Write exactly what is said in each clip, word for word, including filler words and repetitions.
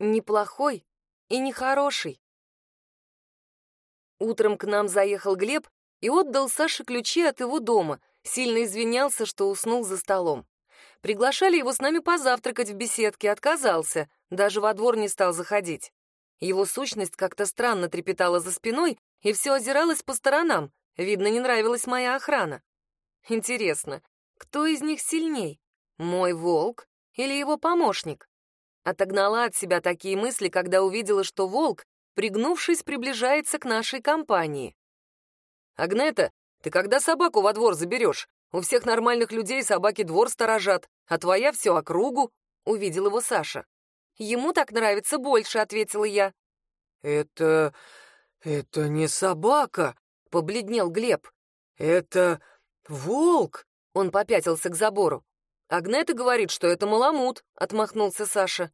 неплохой и нехороший. Утром к нам заехал Глеб и отдал Саше ключи от его дома, сильно извинялся, что уснул за столом. Приглашали его с нами позавтракать в беседке, отказался, даже во двор не стал заходить. Его сущность как-то странно трепетала за спиной и все озиралась по сторонам, видно, не нравилась моя охрана. Интересно, кто из них сильней, мой волк или его помощник? Отогнала от себя такие мысли, когда увидела, что волк, пригнувшись, приближается к нашей компании. «Агнета, ты когда собаку во двор заберешь? У всех нормальных людей собаки двор сторожат, а твоя всю округу», — увидел его Саша. «Ему так нравится больше», — ответила я. «Это... это не собака», — побледнел Глеб. «Это волк», — он попятился к забору. «Агнета говорит, что это маламут», — отмахнулся Саша.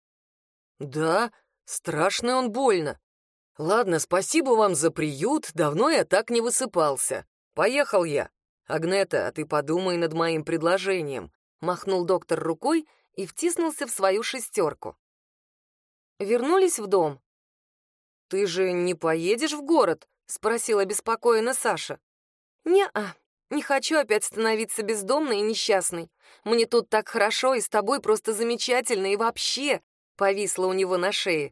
«Да, страшный он больно. Ладно, спасибо вам за приют, давно я так не высыпался. Поехал я. Агнета, а ты подумай над моим предложением», — махнул доктор рукой и втиснулся в свою шестерку. Вернулись в дом. «Ты же не поедешь в город?» — спросила беспокоенно Саша. «Не-а, не хочу опять становиться бездомной и несчастной. Мне тут так хорошо, и с тобой просто замечательно, и вообще...» — повисла у него на шее.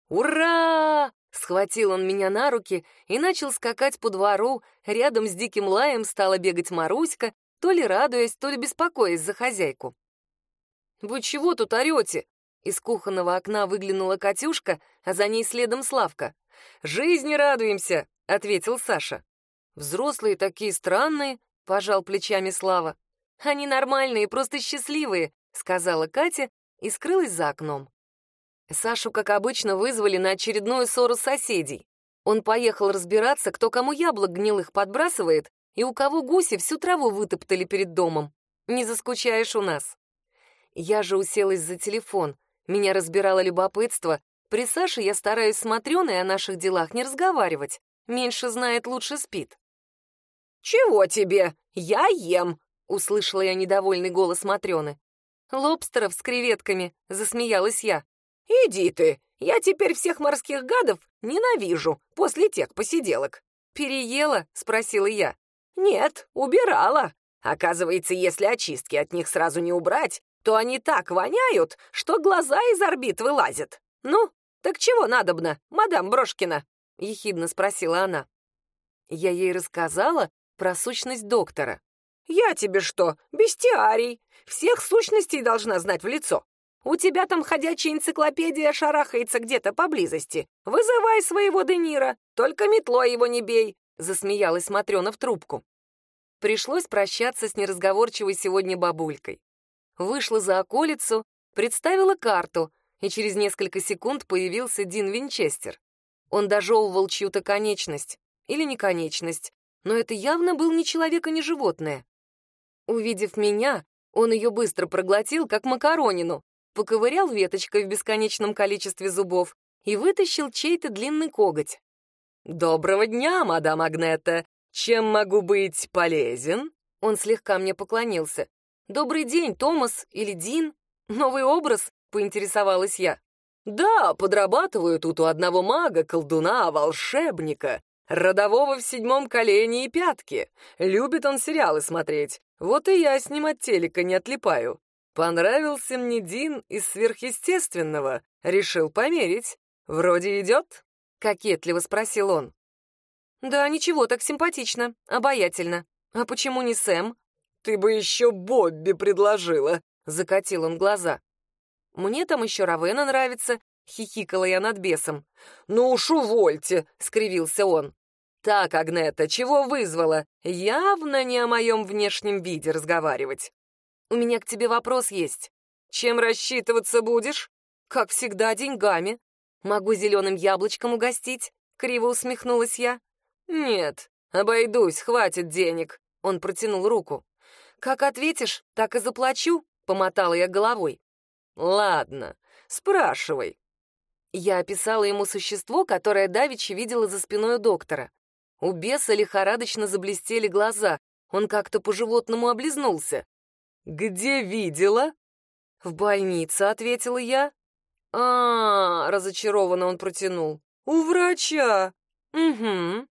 «Ура!» — схватил он меня на руки и начал скакать по двору, рядом с диким лаем стала бегать Маруська, то ли радуясь, то ли беспокоясь за хозяйку. «Вы чего тут орете?» Из кухонного окна выглянула Катюшка, а за ней следом Славка. «Жизни радуемся!» — ответил Саша. «Взрослые такие странные», — пожал плечами Слава. «Они нормальные, просто счастливые», — сказала Катя и скрылась за окном. Сашу, как обычно, вызвали на очередную ссору соседей. Он поехал разбираться, кто кому яблок гнилых подбрасывает и у кого гуси всю траву вытоптали перед домом. Не заскучаешь у нас. Я же уселась за телефон. Меня разбирало любопытство. При Саше я стараюсь с Матрёной о наших делах не разговаривать. Меньше знает, лучше спит. «Чего тебе? Я ем!» — услышала я недовольный голос Матрёны. «Лобстеров с креветками», — засмеялась я. «Иди ты! Я теперь всех морских гадов ненавижу после тех посиделок». «Переела?» — спросила я. «Нет, убирала. Оказывается, если очистки от них сразу не убрать, то они так воняют, что глаза из орбит вылазят. Ну, так чего надобно, мадам Брошкина?» — ехидно спросила она. Я ей рассказала про сущность доктора. «Я тебе что, бестиарий? Всех сущностей должна знать в лицо. У тебя там ходячая энциклопедия шарахается где-то поблизости. Вызывай своего Де Ниро, только метлой его не бей», — засмеялась Матрёна в трубку. Пришлось прощаться с неразговорчивой сегодня бабулькой. Вышла за околицу, представила карту, и через несколько секунд появился Дин Винчестер. Он дожевывал чью-то конечность. Или не конечность, но это явно был ни человек и ни животное. Увидев меня, он ее быстро проглотил, как макаронину, поковырял веточкой в бесконечном количестве зубов и вытащил чей-то длинный коготь. «Доброго дня, мадам Агнета! Чем могу быть полезен?» Он слегка мне поклонился. «Добрый день, Томас или Дин? Новый образ?» — поинтересовалась я. «Да, подрабатываю тут у одного мага, колдуна, волшебника, родового в седьмом колене и пятке. Любит он сериалы смотреть, вот и я с ним от телека не отлипаю. Понравился мне Дин из сверхъестественного, решил померить. Вроде идет?» — кокетливо спросил он. «Да, ничего, так симпатично, обаятельно. А почему не Сэм?» «Ты бы еще Бобби предложила», — закатил он глаза. «Мне там еще Равена нравится», — хихикала я над бесом. «Ну уж увольте», — скривился он. «Так, Агнета, чего вызвала? Явно не о моем внешнем виде разговаривать». «У меня к тебе вопрос есть. Чем рассчитываться будешь?» «Как всегда, деньгами. Могу зеленым яблочком угостить», — криво усмехнулась я. «Нет, обойдусь, хватит денег», — он протянул руку. «Как ответишь, так и заплачу», — помотала я головой. «Ладно, спрашивай». Я описала ему существо, которое давеча видела за спиной у доктора. У беса лихорадочно заблестели глаза, он как-то по-животному облизнулся. «Где видела?» «В больнице», — ответила я. А, разочарованно он протянул. У врача. Угу.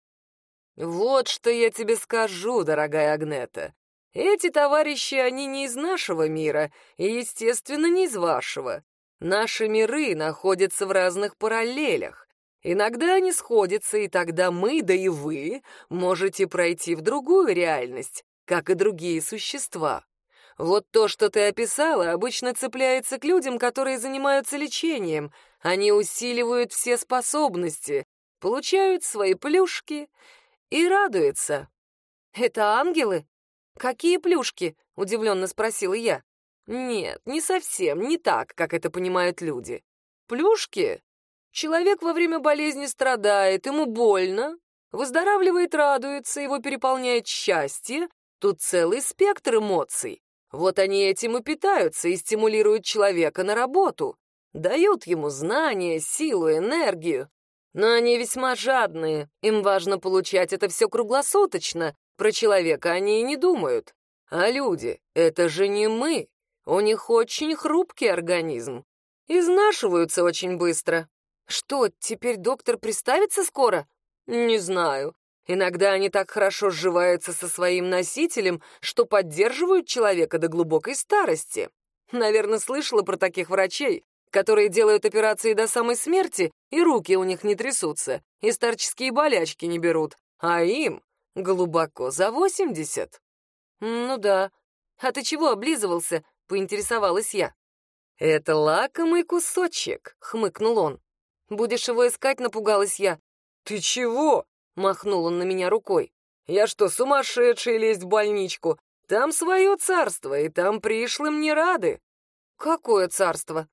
Вот что я тебе скажу, дорогая Агнета. Эти товарищи, они не из нашего мира и, естественно, не из вашего. Наши миры находятся в разных параллелях. Иногда они сходятся, и тогда мы, да и вы, можете пройти в другую реальность, как и другие существа. Вот то, что ты описала, обычно цепляется к людям, которые занимаются лечением. Они усиливают все способности, получают свои плюшки и радуются. «Это ангелы? Какие плюшки?» — удивленно спросила я. «Нет, не совсем, не так, как это понимают люди. Плюшки? Человек во время болезни страдает, ему больно, выздоравливает, радуется, его переполняет счастье. Тут целый спектр эмоций. Вот они этим и питаются и стимулируют человека на работу, дают ему знания, силу, энергию. Но они весьма жадные, им важно получать это все круглосуточно, про человека они и не думают. А люди — это же не мы, у них очень хрупкий организм, изнашиваются очень быстро. Что, теперь доктор приставится скоро? Не знаю. Иногда они так хорошо сживаются со своим носителем, что поддерживают человека до глубокой старости. Наверное, слышала про таких врачей, которые делают операции до самой смерти, и руки у них не трясутся, и старческие болячки не берут, а им глубоко за восемьдесят. Ну да. А ты чего облизывался? Поинтересовалась я. Это лакомый кусочек, хмыкнул он. Будешь его искать, напугалась я. Ты чего? Махнул он на меня рукой. Я что, сумасшедший лезть в больничку? Там свое царство, и там пришлым не рады. Какое царство?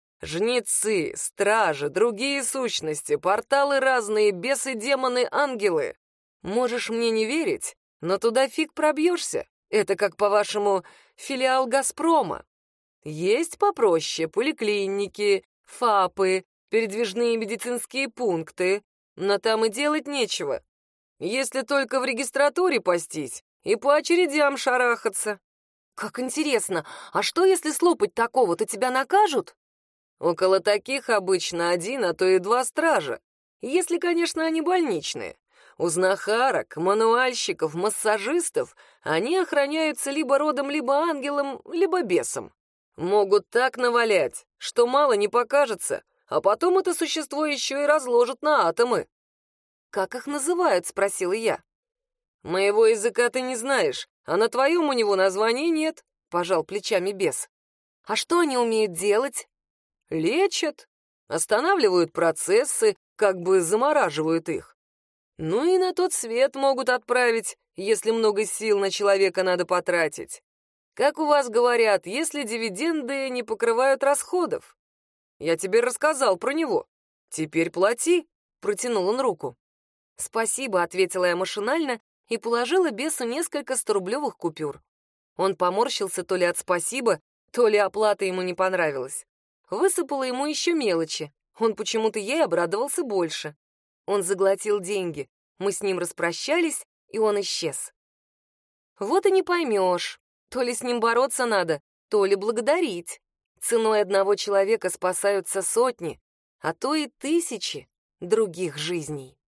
Жнецы, стражи, другие сущности, порталы разные, бесы, демоны, ангелы. Можешь мне не верить, но туда фиг пробьешься. Это, как по-вашему, филиал «Газпрома». Есть попроще поликлиники, ФАПы, передвижные медицинские пункты, но там и делать нечего. Если только в регистратуре пастись и по очередям шарахаться. Как интересно, а что, если слопать такого, то тебя накажут? Около таких обычно один, а то и два стража. Если, конечно, они больничные. У знахарок, мануальщиков, массажистов они охраняются либо родом, либо ангелом, либо бесом. Могут так навалять, что мало не покажется, а потом это существо еще и разложат на атомы. «Как их называют?» — спросила я. «Моего языка ты не знаешь, а на твоем у него названия нет», — пожал плечами бес. «А что они умеют делать?» «Лечат, останавливают процессы, как бы замораживают их. Ну и на тот свет могут отправить, если много сил на человека надо потратить. Как у вас говорят, если дивиденды не покрывают расходов. Я тебе рассказал про него. Теперь плати», — протянул он руку. «Спасибо», — ответила я машинально и положила бесу несколько сторублевых купюр. Он поморщился то ли от спасибо, то ли оплата ему не понравилась. Высыпала ему еще мелочи. Он почему-то ей обрадовался больше. Он заглотил деньги. Мы с ним распрощались, и он исчез. Вот и не поймешь, то ли с ним бороться надо, то ли благодарить. Ценой одного человека спасаются сотни, а то и тысячи других жизней.